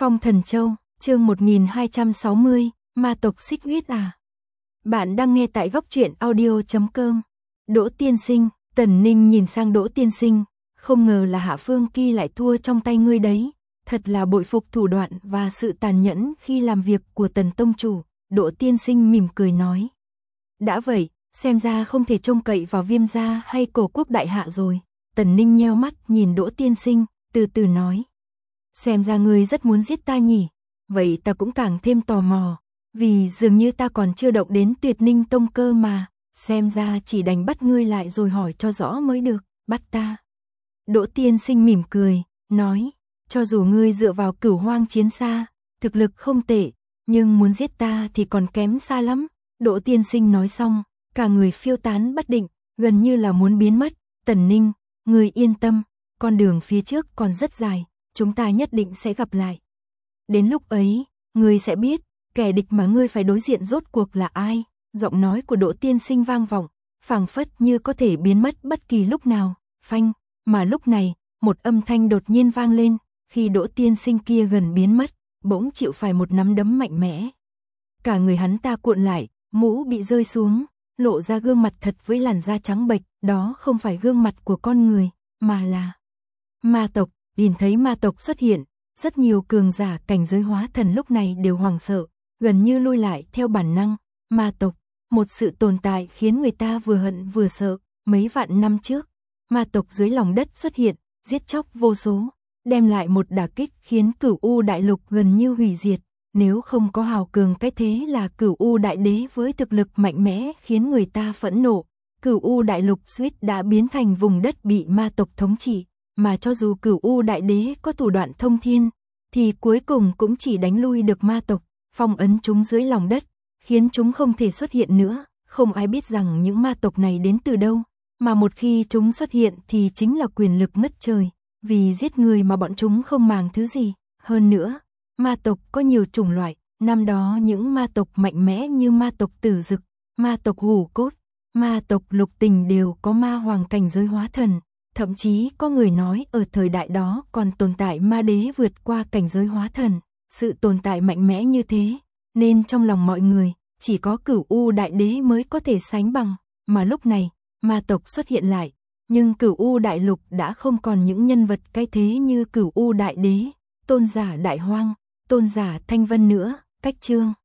Phong Thần Châu, chương 1260, ma tộc xích huyết à. Bạn đang nghe tại góc truyện audio.com. Đỗ tiên sinh, Tần Ninh nhìn sang Đỗ tiên sinh, không ngờ là Hạ Phương Kỳ lại thua trong tay ngươi đấy, thật là bội phục thủ đoạn và sự tàn nhẫn khi làm việc của Tần tông chủ. Đỗ tiên sinh mỉm cười nói. Đã vậy, xem ra không thể trông cậy vào Viêm gia hay Cổ quốc đại hạ rồi. Tần Ninh nheo mắt nhìn Đỗ tiên sinh, từ từ nói. Xem ra ngươi rất muốn giết ta nhỉ, vậy ta cũng càng thêm tò mò, vì dường như ta còn chưa động đến Tuyệt Ninh tông cơ mà, xem ra chỉ đành bắt ngươi lại rồi hỏi cho rõ mới được. Bắt ta? Đỗ tiên sinh mỉm cười, nói, cho dù ngươi dựa vào Cửu Hoang chiến xa, thực lực không tệ, nhưng muốn giết ta thì còn kém xa lắm. Đỗ tiên sinh nói xong, cả người phiêu tán bất định, gần như là muốn biến mất. Tần Ninh, ngươi yên tâm, con đường phía trước còn rất dài, chúng ta nhất định sẽ gặp lại. Đến lúc ấy, ngươi sẽ biết, kẻ địch mà ngươi phải đối diện rốt cuộc là ai. Giọng nói của Đỗ tiên sinh vang vọng, phảng phất như có thể biến mất bất kỳ lúc nào. Phanh, mà lúc này, một âm thanh đột nhiên vang lên, khi Đỗ tiên sinh kia gần biến mất, bỗng chịu phải một nắm đấm mạnh mẽ. Cả người hắn ta cuộn lại, mũ bị rơi xuống, lộ ra gương mặt thật với làn da trắng bệch, đó không phải gương mặt của con người, mà là ma tộc. Nhìn thấy ma tộc xuất hiện, rất nhiều cường giả cảnh giới hóa thần lúc này đều hoảng sợ, gần như lui lại theo bản năng. Ma tộc, một sự tồn tại khiến người ta vừa hận vừa sợ. Mấy vạn năm trước, ma tộc dưới lòng đất xuất hiện, giết chóc vô số, đem lại một đả kích khiến Cửu U đại lục gần như hủy diệt. Nếu không có hào cường cái thế là Cửu U đại đế với thực lực mạnh mẽ khiến người ta phẫn nộ, Cửu U đại lục suýt đã biến thành vùng đất bị ma tộc thống trị. Mà cho dù Cửu U đại đế có thủ đoạn thông thiên, thì cuối cùng cũng chỉ đánh lui được ma tộc, phong ấn chúng dưới lòng đất, khiến chúng không thể xuất hiện nữa. Không ai biết rằng những ma tộc này đến từ đâu, mà một khi chúng xuất hiện thì chính là quyền lực ngất trời, vì giết người mà bọn chúng không màng thứ gì. Hơn nữa, ma tộc có nhiều chủng loại, năm đó những ma tộc mạnh mẽ như ma tộc Tử Dực, ma tộc Hủ Cốt, ma tộc Lục Tình đều có ma hoàng cảnh giới hóa thần. Thậm chí có người nói ở thời đại đó còn tồn tại ma đế vượt qua cảnh giới hóa thần. Sự tồn tại mạnh mẽ như thế, nên trong lòng mọi người, chỉ có Cửu U đại đế mới có thể sánh bằng. Mà lúc này, ma tộc xuất hiện lại, nhưng Cửu U đại lục đã không còn những nhân vật cái thế như Cửu U đại đế, tôn giả Đại Hoang, tôn giả Thanh Vân nữa. Cách chương